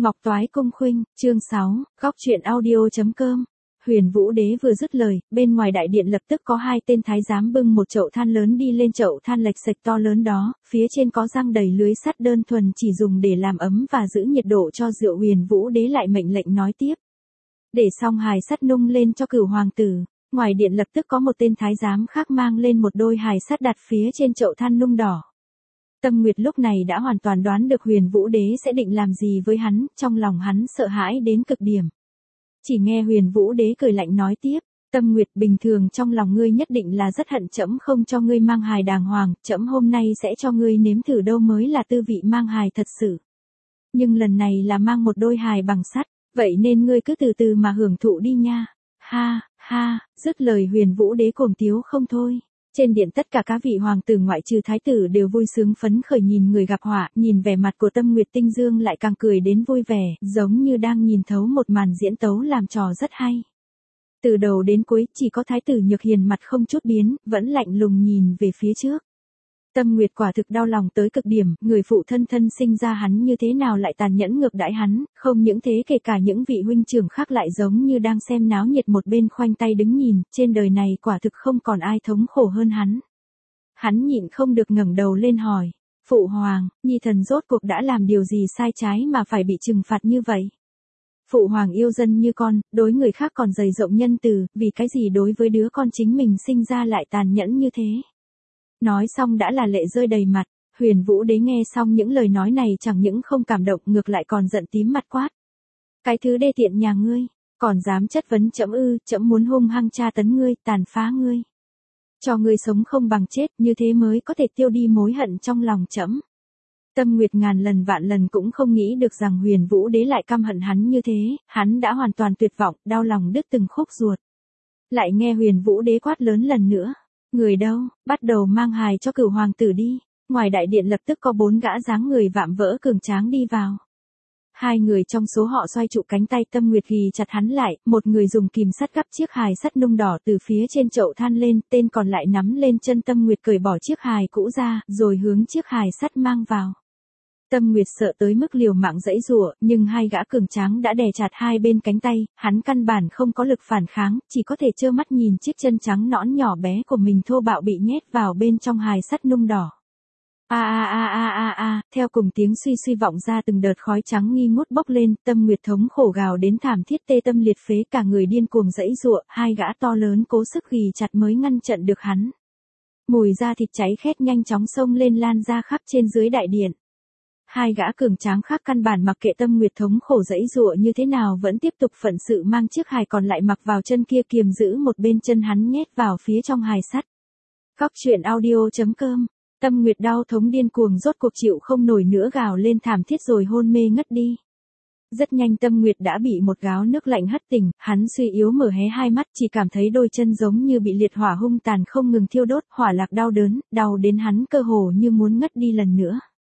Ngọc Toái Cung Khuynh, chương 6, góc truyện audio.com. Huyền Vũ Đế vừa dứt lời, bên ngoài đại điện lập tức có hai tên thái giám bưng một chậu than lớn đi lên. Chậu than lệch sạch to lớn đó, phía trên có răng đầy lưới sắt đơn thuần chỉ dùng để làm ấm và giữ nhiệt độ cho rượu. Huyền Vũ Đế lại mệnh lệnh nói tiếp. Để xong hài sắt nung lên cho Cửu hoàng tử. Ngoài điện lập tức có một tên thái giám khác mang lên một đôi hài sắt đặt phía trên chậu than nung đỏ. Tâm Nguyệt lúc này đã hoàn toàn đoán được Huyền Vũ Đế sẽ định làm gì với hắn, trong lòng hắn sợ hãi đến cực điểm. Chỉ nghe Huyền Vũ Đế cười lạnh nói tiếp, Tâm Nguyệt, bình thường trong lòng ngươi nhất định là rất hận trẫm không cho ngươi mang hài đàng hoàng, trẫm hôm nay sẽ cho ngươi nếm thử đâu mới là tư vị mang hài thật sự. Nhưng lần này là mang một đôi hài bằng sắt, vậy nên ngươi cứ từ từ mà hưởng thụ đi nha. Ha, ha, dứt lời Huyền Vũ Đế cuồng tiếu không thôi. Trên điện tất cả các vị hoàng tử ngoại trừ thái tử đều vui sướng phấn khởi nhìn người gặp họa, nhìn vẻ mặt của Tâm Nguyệt Tinh Dương lại càng cười đến vui vẻ, giống như đang nhìn thấu một màn diễn tấu làm trò rất hay. Từ đầu đến cuối chỉ có thái tử Nhược Hiền mặt không chút biến, vẫn lạnh lùng nhìn về phía trước. Tâm Nguyệt quả thực đau lòng tới cực điểm, người phụ thân thân sinh ra hắn như thế nào lại tàn nhẫn ngược đãi hắn, không những thế kể cả những vị huynh trưởng khác lại giống như đang xem náo nhiệt một bên khoanh tay đứng nhìn, trên đời này quả thực không còn ai thống khổ hơn hắn. Hắn nhịn không được ngẩng đầu lên hỏi, Phụ Hoàng, Nhi thần rốt cuộc đã làm điều gì sai trái mà phải bị trừng phạt như vậy? Phụ Hoàng yêu dân như con, đối người khác còn dày rộng nhân từ, vì cái gì đối với đứa con chính mình sinh ra lại tàn nhẫn như thế? Nói xong đã là lệ rơi đầy mặt, Huyền Vũ Đế nghe xong những lời nói này chẳng những không cảm động ngược lại còn giận tím mặt quát. Cái thứ đê tiện nhà ngươi, còn dám chất vấn trẫm ư? Trẫm muốn hung hăng tra tấn ngươi, tàn phá ngươi. Cho ngươi sống không bằng chết, như thế mới có thể tiêu đi mối hận trong lòng trẫm. Tâm Nguyệt ngàn lần vạn lần cũng không nghĩ được rằng Huyền Vũ Đế lại căm hận hắn như thế, hắn đã hoàn toàn tuyệt vọng, đau lòng đứt từng khúc ruột. Lại nghe Huyền Vũ Đế quát lớn lần nữa. Người đâu, bắt đầu mang hài cho Cửu hoàng tử đi. Ngoài đại điện lập tức có 4 gã dáng người vạm vỡ cường tráng đi vào. Hai người trong số họ xoay trụ cánh tay Tâm Nguyệt ghi chặt hắn lại, một người dùng kìm sắt gắp chiếc hài sắt nung đỏ từ phía trên chậu than lên, tên còn lại nắm lên chân Tâm Nguyệt cởi bỏ chiếc hài cũ ra, rồi hướng chiếc hài sắt mang vào. Tâm Nguyệt sợ tới mức liều mạng giãy giụa, nhưng hai gã cường tráng đã đè chặt hai bên cánh tay, hắn căn bản không có lực phản kháng, chỉ có thể trơ mắt nhìn chiếc chân trắng nõn nhỏ bé của mình thô bạo bị nhét vào bên trong hài sắt nung đỏ. Theo cùng tiếng suy suy vọng ra từng đợt khói trắng nghi ngút bốc lên, Tâm Nguyệt thống khổ gào đến thảm thiết tê tâm liệt phế, cả người điên cuồng giãy giụa, hai gã to lớn cố sức ghì chặt mới ngăn chặn được hắn. Mùi da thịt cháy khét nhanh chóng xông lên lan ra khắp trên dưới đại điện. Hai gã cường tráng khác căn bản mặc kệ Tâm Nguyệt thống khổ giãy giụa như thế nào vẫn tiếp tục phận sự mang chiếc hài còn lại mặc vào chân kia kiềm giữ một bên chân hắn nhét vào phía trong hài sắt. Góc truyện audio.com. Tâm Nguyệt đau thống điên cuồng rốt cuộc chịu không nổi nữa gào lên thảm thiết rồi hôn mê ngất đi. Rất nhanh Tâm Nguyệt đã bị một gáo nước lạnh hất tỉnh, hắn suy yếu mở hé hai mắt chỉ cảm thấy đôi chân giống như bị liệt hỏa hung tàn không ngừng thiêu đốt, hỏa lạc đau đớn, đau đến hắn cơ hồ như muốn ngất đi lần nữa.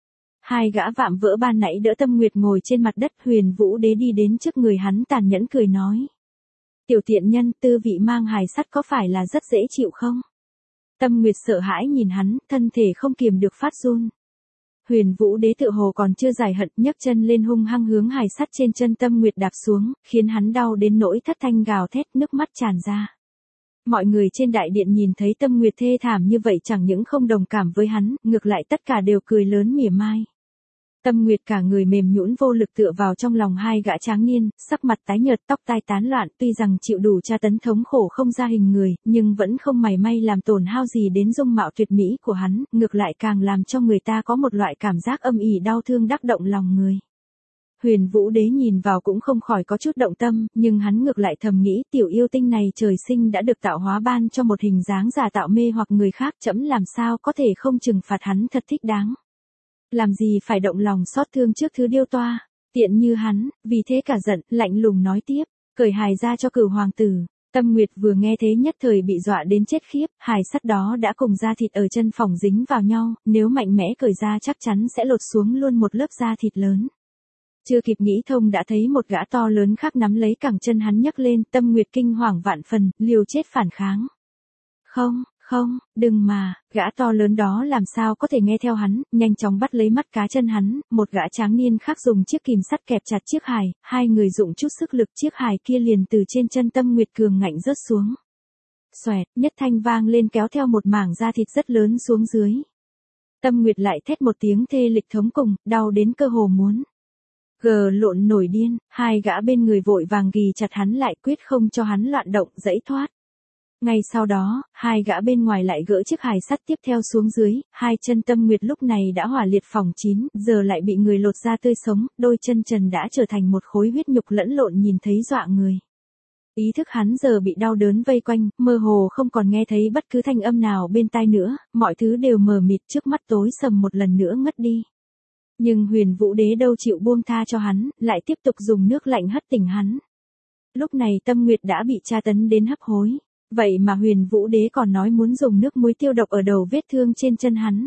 Hai gã vạm vỡ ban nãy đỡ Tâm Nguyệt ngồi trên mặt đất, Huyền Vũ Đế đi đến trước người hắn tàn nhẫn cười nói. Tiểu tiện nhân, tư vị mang hài sắt có phải là rất dễ chịu không? Tâm Nguyệt sợ hãi nhìn hắn, thân thể không kiềm được phát run. Huyền Vũ Đế tựa hồ còn chưa giải hận, nhấc chân lên hung hăng hướng hài sắt trên chân Tâm Nguyệt đạp xuống, khiến hắn đau đến nỗi thất thanh gào thét, nước mắt tràn ra. Mọi người trên đại điện nhìn thấy Tâm Nguyệt thê thảm như vậy chẳng những không đồng cảm với hắn, ngược lại tất cả đều cười lớn mỉa mai. Tâm Nguyệt cả người mềm nhũn vô lực tựa vào trong lòng hai gã tráng niên, sắc mặt tái nhợt, tóc tai tán loạn, tuy rằng chịu đủ tra tấn thống khổ không ra hình người, nhưng vẫn không mảy may làm tổn hao gì đến dung mạo tuyệt mỹ của hắn, ngược lại càng làm cho người ta có một loại cảm giác âm ỉ đau thương đắc động lòng người. Huyền Vũ Đế nhìn vào cũng không khỏi có chút động tâm, nhưng hắn ngược lại thầm nghĩ tiểu yêu tinh này trời sinh đã được tạo hóa ban cho một hình dáng giả tạo mê hoặc người khác, trẫm làm sao có thể không trừng phạt hắn thật thích đáng. Làm gì phải động lòng xót thương trước thứ điêu toa, tiện như hắn, vì thế cả giận, lạnh lùng nói tiếp, cởi hài ra cho Cửu hoàng tử. Tâm Nguyệt vừa nghe thế nhất thời bị dọa đến chết khiếp, hài sắt đó đã cùng da thịt ở chân phỏng dính vào nhau, nếu mạnh mẽ cởi ra chắc chắn sẽ lột xuống luôn một lớp da thịt lớn. Chưa kịp nghĩ thông đã thấy một gã to lớn khác nắm lấy cẳng chân hắn nhấc lên, Tâm Nguyệt kinh hoàng vạn phần, liều chết phản kháng. Không, đừng mà, gã to lớn đó làm sao có thể nghe theo hắn, nhanh chóng bắt lấy mắt cá chân hắn, một gã tráng niên khác dùng chiếc kìm sắt kẹp chặt chiếc hài, hai người dụng chút sức lực chiếc hài kia liền từ trên chân Tâm Nguyệt cường ngạnh rớt xuống. Xoẹt, nhất thanh vang lên kéo theo một mảng da thịt rất lớn xuống dưới. Tâm Nguyệt lại thét một tiếng thê lịch thống cùng, đau đến cơ hồ muốn lộn nổi điên, hai gã bên người vội vàng ghì chặt hắn lại quyết không cho hắn loạn động giãy thoát. Ngay sau đó, hai gã bên ngoài lại gỡ chiếc hài sắt tiếp theo xuống dưới, hai chân Tâm Nguyệt lúc này đã hỏa liệt phỏng chín, giờ lại bị người lột ra tươi sống, đôi chân trần đã trở thành một khối huyết nhục lẫn lộn nhìn thấy dọa người. Ý thức hắn giờ bị đau đớn vây quanh, mơ hồ không còn nghe thấy bất cứ thanh âm nào bên tai nữa, mọi thứ đều mờ mịt trước mắt tối sầm một lần nữa ngất đi. Nhưng Huyền Vũ Đế đâu chịu buông tha cho hắn, lại tiếp tục dùng nước lạnh hất tỉnh hắn. Lúc này Tâm Nguyệt đã bị tra tấn đến hấp hối. Vậy mà Huyền Vũ Đế còn nói muốn dùng nước muối tiêu độc ở đầu vết thương trên chân hắn.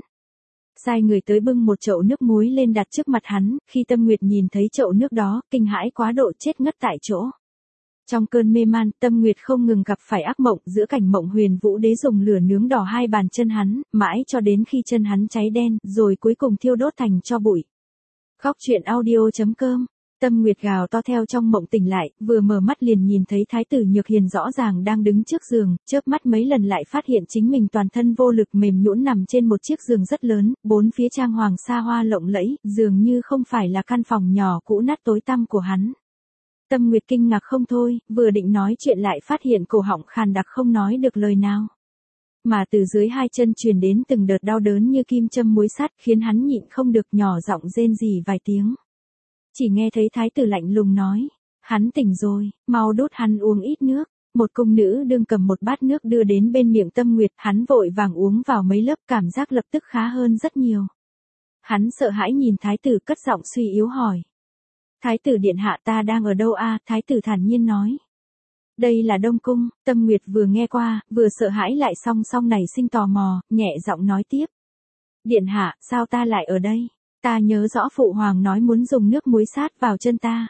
Sai người tới bưng một chậu nước muối lên đặt trước mặt hắn, khi Tâm Nguyệt nhìn thấy chậu nước đó, kinh hãi quá độ chết ngất tại chỗ. Trong cơn mê man, Tâm Nguyệt không ngừng gặp phải ác mộng, giữa cảnh mộng Huyền Vũ Đế dùng lửa nướng đỏ hai bàn chân hắn, mãi cho đến khi chân hắn cháy đen, rồi cuối cùng thiêu đốt thành tro bụi. Khóc chuyện audio.com. Tâm Nguyệt gào to theo trong mộng tỉnh lại, vừa mở mắt liền nhìn thấy Thái tử Nhược Hiền rõ ràng đang đứng trước giường, chớp mắt mấy lần lại phát hiện chính mình toàn thân vô lực mềm nhũn nằm trên một chiếc giường rất lớn, bốn phía trang hoàng xa hoa lộng lẫy, dường như không phải là căn phòng nhỏ cũ nát tối tăm của hắn. Tâm Nguyệt kinh ngạc không thôi, vừa định nói chuyện lại phát hiện cổ họng khàn đặc không nói được lời nào. Mà từ dưới hai chân truyền đến từng đợt đau đớn như kim châm muối sắt khiến hắn nhịn không được nhỏ giọng rên rỉ vài tiếng. Chỉ nghe thấy thái tử lạnh lùng nói, hắn tỉnh rồi, mau đút hắn uống ít nước. Một cung nữ đương cầm một bát nước đưa đến bên miệng Tâm Nguyệt, hắn vội vàng uống vào mấy lớp cảm giác lập tức khá hơn rất nhiều. Hắn sợ hãi nhìn thái tử cất giọng suy yếu hỏi. Thái tử điện hạ ta đang ở đâu a? Thái tử thản nhiên nói. Đây là Đông Cung. Tâm Nguyệt vừa nghe qua, vừa sợ hãi lại song song nảy sinh tò mò, nhẹ giọng nói tiếp. Điện hạ, sao ta lại ở đây? Ta nhớ rõ phụ hoàng nói muốn dùng nước muối sát vào chân ta.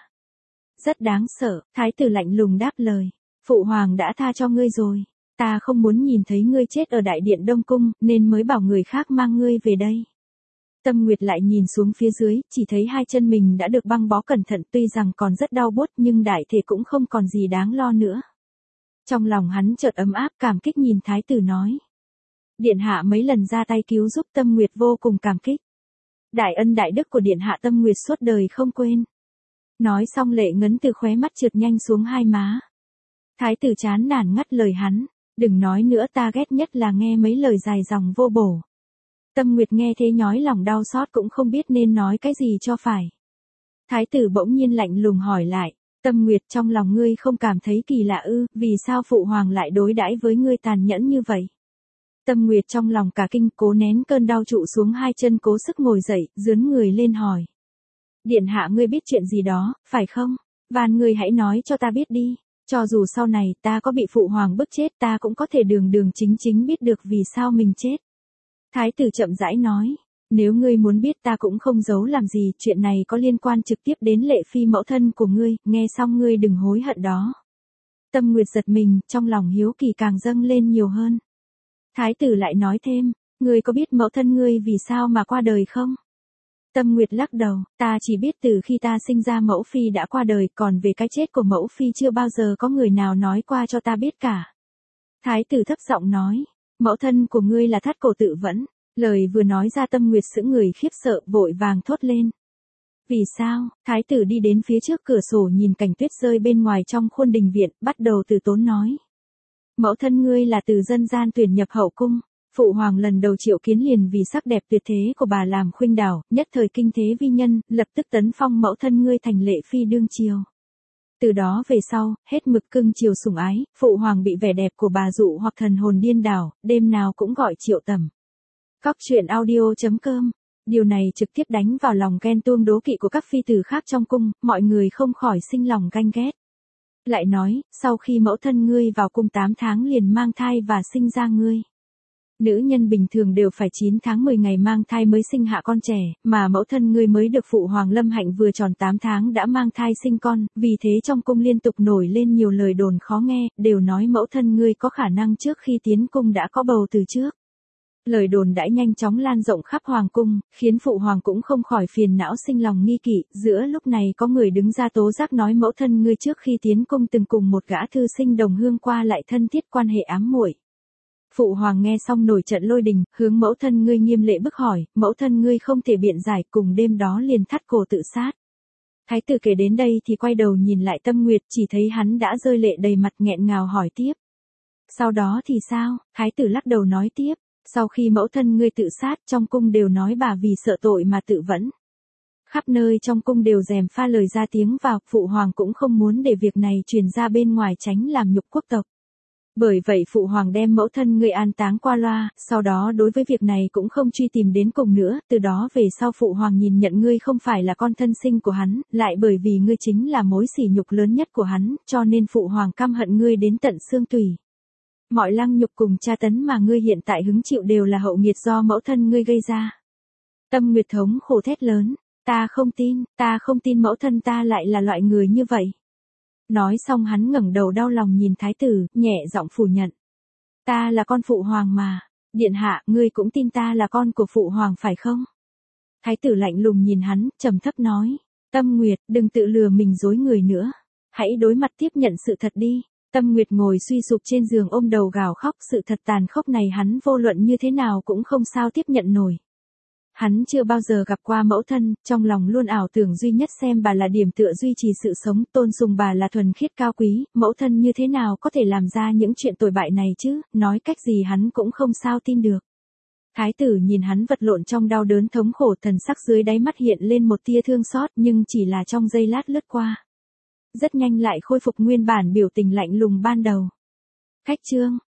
Rất đáng sợ, thái tử lạnh lùng đáp lời. Phụ hoàng đã tha cho ngươi rồi. Ta không muốn nhìn thấy ngươi chết ở đại điện Đông Cung, nên mới bảo người khác mang ngươi về đây. Tâm Nguyệt lại nhìn xuống phía dưới, chỉ thấy hai chân mình đã được băng bó cẩn thận, tuy rằng còn rất đau buốt nhưng đại thể cũng không còn gì đáng lo nữa. Trong lòng hắn chợt ấm áp cảm kích nhìn thái tử nói. Điện hạ mấy lần ra tay cứu giúp Tâm Nguyệt vô cùng cảm kích. Đại ân đại đức của điện hạ Tâm Nguyệt suốt đời không quên. Nói xong lệ ngấn từ khóe mắt trượt nhanh xuống hai má. Thái tử chán nản ngắt lời hắn, đừng nói nữa, ta ghét nhất là nghe mấy lời dài dòng vô bổ. Tâm Nguyệt nghe thế nhói lòng đau xót cũng không biết nên nói cái gì cho phải. Thái tử bỗng nhiên lạnh lùng hỏi lại, Tâm Nguyệt, trong lòng ngươi không cảm thấy kỳ lạ ư, vì sao phụ hoàng lại đối đãi với ngươi tàn nhẫn như vậy? Tâm Nguyệt trong lòng cả kinh, cố nén cơn đau trụ xuống hai chân, cố sức ngồi dậy, dướn người lên hỏi. Điện hạ, ngươi biết chuyện gì đó, phải không? Van ngươi hãy nói cho ta biết đi, cho dù sau này ta có bị phụ hoàng bức chết ta cũng có thể đường đường chính chính biết được vì sao mình chết. Thái tử chậm rãi nói, nếu ngươi muốn biết ta cũng không giấu làm gì, chuyện này có liên quan trực tiếp đến Lệ Phi mẫu thân của ngươi, nghe xong ngươi đừng hối hận đó. Tâm Nguyệt giật mình, trong lòng hiếu kỳ càng dâng lên nhiều hơn. Thái tử lại nói thêm, ngươi có biết mẫu thân ngươi vì sao mà qua đời không? Tâm Nguyệt lắc đầu, ta chỉ biết từ khi ta sinh ra mẫu phi đã qua đời, còn về cái chết của mẫu phi chưa bao giờ có người nào nói qua cho ta biết cả. Thái tử thấp giọng nói, mẫu thân của ngươi là Thắt Cổ Tự Vẫn. Lời vừa nói ra Tâm Nguyệt sững người khiếp sợ, vội vàng thốt lên. Vì sao? Thái tử đi đến phía trước cửa sổ nhìn cảnh tuyết rơi bên ngoài trong khuôn đình viện, bắt đầu từ tốn nói. Mẫu thân ngươi là từ dân gian tuyển nhập hậu cung. Phụ hoàng lần đầu triệu kiến liền vì sắc đẹp tuyệt thế của bà làm khuynh đảo, nhất thời kinh thế vi nhân, lập tức tấn phong mẫu thân ngươi thành Lệ Phi đương triều. Từ đó về sau, hết mực cưng chiều sủng ái, phụ hoàng bị vẻ đẹp của bà dụ hoặc thần hồn điên đảo, đêm nào cũng gọi triệu tẩm. Khóc chuyện audio.com. Điều này trực tiếp đánh vào lòng ghen tuông đố kỵ của các phi tử khác trong cung, mọi người không khỏi sinh lòng ganh ghét. Lại nói, sau khi mẫu thân ngươi vào cung 8 tháng liền mang thai và sinh ra ngươi. Nữ nhân bình thường đều phải 9 tháng 10 ngày mang thai mới sinh hạ con trẻ, mà mẫu thân ngươi mới được phụ hoàng Lâm Hạnh vừa tròn 8 tháng đã mang thai sinh con, vì thế trong cung liên tục nổi lên nhiều lời đồn khó nghe, đều nói mẫu thân ngươi có khả năng trước khi tiến cung đã có bầu từ trước. Lời đồn đãi nhanh chóng lan rộng khắp hoàng cung, khiến phụ hoàng cũng không khỏi phiền não sinh lòng nghi kỵ, giữa lúc này có người đứng ra tố giác nói mẫu thân ngươi trước khi tiến cung từng cùng một gã thư sinh đồng hương qua lại thân thiết quan hệ ám muội. Phụ hoàng nghe xong nổi trận lôi đình, hướng mẫu thân ngươi nghiêm lệ bức hỏi, mẫu thân ngươi không thể biện giải, cùng đêm đó liền thắt cổ tự sát. Thái tử kể đến đây thì quay đầu nhìn lại Tâm Nguyệt, chỉ thấy hắn đã rơi lệ đầy mặt nghẹn ngào hỏi tiếp. Sau đó thì sao? Thái tử lắc đầu nói tiếp, sau khi mẫu thân ngươi tự sát trong cung đều nói bà vì sợ tội mà tự vẫn. Khắp nơi trong cung đều rèm pha lời ra tiếng vào, phụ hoàng cũng không muốn để việc này truyền ra bên ngoài tránh làm nhục quốc tộc. Bởi vậy phụ hoàng đem mẫu thân ngươi an táng qua loa, sau đó đối với việc này cũng không truy tìm đến cùng nữa, từ đó về sau phụ hoàng nhìn nhận ngươi không phải là con thân sinh của hắn, lại bởi vì ngươi chính là mối sỉ nhục lớn nhất của hắn, cho nên phụ hoàng căm hận ngươi đến tận xương tủy. Mọi lăng nhục cùng tra tấn mà ngươi hiện tại hứng chịu đều là hậu nghiệt do mẫu thân ngươi gây ra. Tâm Nguyệt thống khổ thét lớn, ta không tin mẫu thân ta lại là loại người như vậy. Nói xong hắn ngẩng đầu đau lòng nhìn thái tử, nhẹ giọng phủ nhận. Ta là con phụ hoàng mà, điện hạ, ngươi cũng tin ta là con của phụ hoàng phải không? Thái tử lạnh lùng nhìn hắn, trầm thấp nói, Tâm Nguyệt, đừng tự lừa mình dối người nữa. Hãy đối mặt tiếp nhận sự thật đi. Tâm Nguyệt ngồi suy sụp trên giường ôm đầu gào khóc, sự thật tàn khốc này hắn vô luận như thế nào cũng không sao tiếp nhận nổi. Hắn chưa bao giờ gặp qua mẫu thân, trong lòng luôn ảo tưởng duy nhất xem bà là điểm tựa duy trì sự sống, tôn sùng bà là thuần khiết cao quý, mẫu thân như thế nào có thể làm ra những chuyện tồi bại này chứ, nói cách gì hắn cũng không sao tin được. Thái tử nhìn hắn vật lộn trong đau đớn thống khổ, thần sắc dưới đáy mắt hiện lên một tia thương xót nhưng chỉ là trong giây lát lướt qua. Rất nhanh lại khôi phục nguyên bản biểu tình lạnh lùng ban đầu. Khách trương,